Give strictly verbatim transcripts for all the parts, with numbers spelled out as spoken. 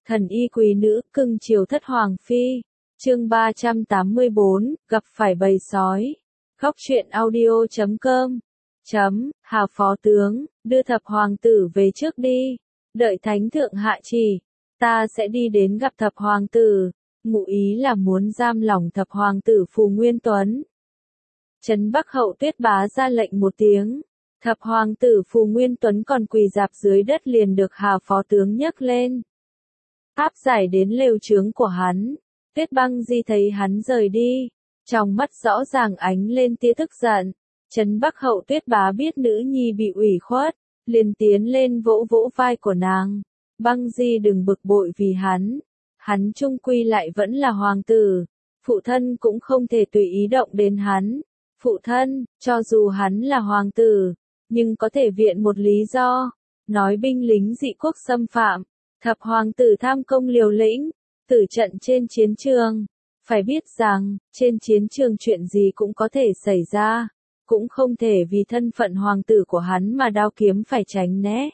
Thần y quý nữ, cưng chiều thất hoàng phi. Chương ba trăm tám mươi bốn, gặp phải bầy sói. Góc truyện audio chấm com. Chấm, Hà phó tướng, đưa thập hoàng tử về trước đi. Đợi thánh thượng hạ chỉ, ta sẽ đi đến gặp thập hoàng tử. Ngụ ý là muốn giam lỏng thập hoàng tử Phù Nguyên Tuấn. Trấn Bắc Hậu Tuyết Bá ra lệnh một tiếng. Thập hoàng tử Phù Nguyên Tuấn còn quỳ rạp dưới đất liền được Hà phó tướng nhấc lên. Áp giải đến lều trướng của hắn. Tuyết Băng Di thấy hắn rời đi, trong mắt rõ ràng ánh lên tia tức giận. Trấn Bắc Hậu Tuyết Bá biết nữ nhi bị ủy khuất, liền tiến lên vỗ vỗ vai của nàng. Băng Di đừng bực bội vì hắn, hắn chung quy lại vẫn là hoàng tử, phụ thân cũng không thể tùy ý động đến hắn. Phụ thân, cho dù hắn là hoàng tử, nhưng có thể viện một lý do, nói binh lính dị quốc xâm phạm, thập hoàng tử tham công liều lĩnh, tử trận trên chiến trường. Phải biết rằng, trên chiến trường chuyện gì cũng có thể xảy ra, cũng không thể vì thân phận hoàng tử của hắn mà đao kiếm phải tránh né.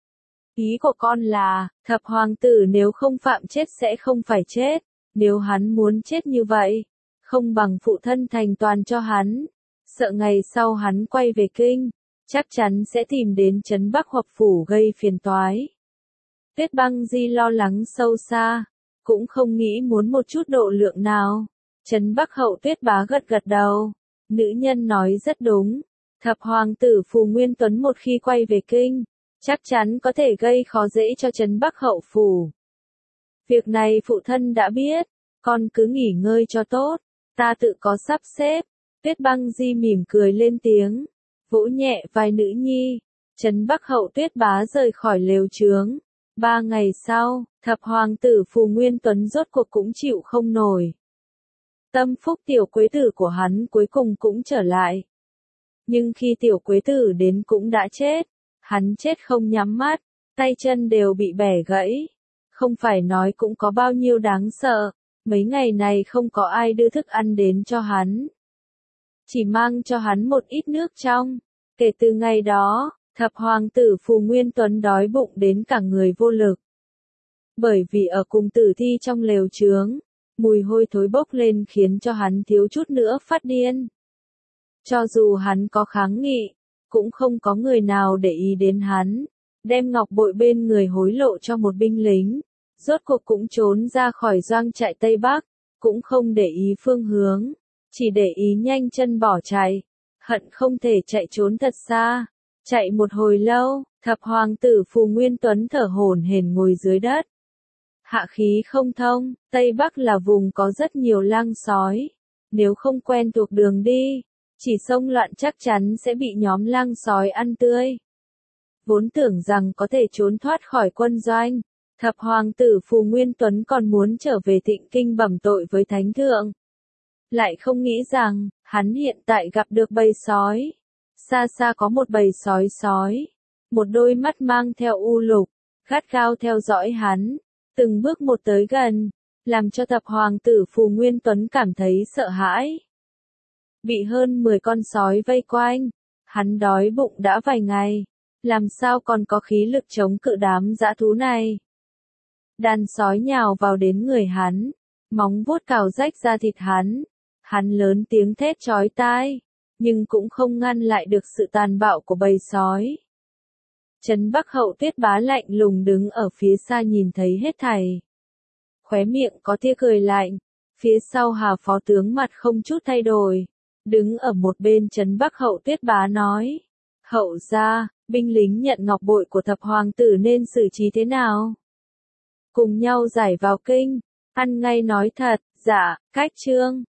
Ý của con là, thập hoàng tử nếu không phạm chết sẽ không phải chết, nếu hắn muốn chết như vậy, không bằng phụ thân thành toàn cho hắn, sợ ngày sau hắn quay về kinh, chắc chắn sẽ tìm đến Trấn Bắc hoặc phủ gây phiền toái. Tuyết Băng Di lo lắng sâu xa, cũng không nghĩ muốn một chút độ lượng nào. Trấn Bắc Hậu Tuyết Bá gật gật đầu, nữ nhân nói rất đúng, thập hoàng tử Phù Nguyên Tuấn một khi quay về kinh, chắc chắn có thể gây khó dễ cho Trấn Bắc Hậu phủ. Việc này phụ thân đã biết, con cứ nghỉ ngơi cho tốt, ta tự có sắp xếp. Tuyết Băng Di mỉm cười lên tiếng, vỗ nhẹ vai nữ nhi. Trấn Bắc Hậu Tuyết Bá rời khỏi lều trướng. Ba ngày sau, thập hoàng tử Phù Nguyên Tuấn rốt cuộc cũng chịu không nổi. Tâm phúc tiểu quế tử của hắn cuối cùng cũng trở lại. Nhưng khi tiểu quế tử đến cũng đã chết, hắn chết không nhắm mắt, tay chân đều bị bẻ gãy. Không phải nói cũng có bao nhiêu đáng sợ, mấy ngày này không có ai đưa thức ăn đến cho hắn. Chỉ mang cho hắn một ít nước trong. Kể từ ngày đó, thập hoàng tử Phù Nguyên Tuấn đói bụng đến cả người vô lực. Bởi vì ở cùng tử thi trong lều trướng, mùi hôi thối bốc lên khiến cho hắn thiếu chút nữa phát điên. Cho dù hắn có kháng nghị, cũng không có người nào để ý đến hắn, đem ngọc bội bên người hối lộ cho một binh lính, rốt cuộc cũng trốn ra khỏi doanh trại Tây Bắc, cũng không để ý phương hướng, chỉ để ý nhanh chân bỏ chạy, hận không thể chạy trốn thật xa. Chạy một hồi lâu, thập hoàng tử Phù Nguyên Tuấn thở hổn hển ngồi dưới đất. Hạ khí không thông, Tây Bắc là vùng có rất nhiều lang sói. Nếu không quen thuộc đường đi, chỉ xông loạn chắc chắn sẽ bị nhóm lang sói ăn tươi. Vốn tưởng rằng có thể trốn thoát khỏi quân doanh, thập hoàng tử Phù Nguyên Tuấn còn muốn trở về Thịnh Kinh bẩm tội với Thánh Thượng. Lại không nghĩ rằng, hắn hiện tại gặp được bầy sói. Xa xa có một bầy sói sói, một đôi mắt mang theo u lục, gắt gao theo dõi hắn, từng bước một tới gần, làm cho thập hoàng tử Phù Nguyên Tuấn cảm thấy sợ hãi. Bị hơn mười con sói vây quanh, hắn đói bụng đã vài ngày, làm sao còn có khí lực chống cự đám dã thú này. Đàn sói nhào vào đến người hắn, móng vuốt cào rách da thịt hắn, hắn lớn tiếng thét chói tai, nhưng cũng không ngăn lại được sự tàn bạo của bầy sói. Trấn Bắc Hậu Tuyết Bá lạnh lùng đứng ở phía xa nhìn thấy hết thảy. Khóe miệng có tia cười lạnh, phía sau Hà phó tướng mặt không chút thay đổi, đứng ở một bên Trấn Bắc Hậu Tuyết Bá nói, hậu gia, binh lính nhận ngọc bội của thập hoàng tử nên xử trí thế nào? Cùng nhau giải vào kinh, ăn ngay nói thật, dạ, cách trương.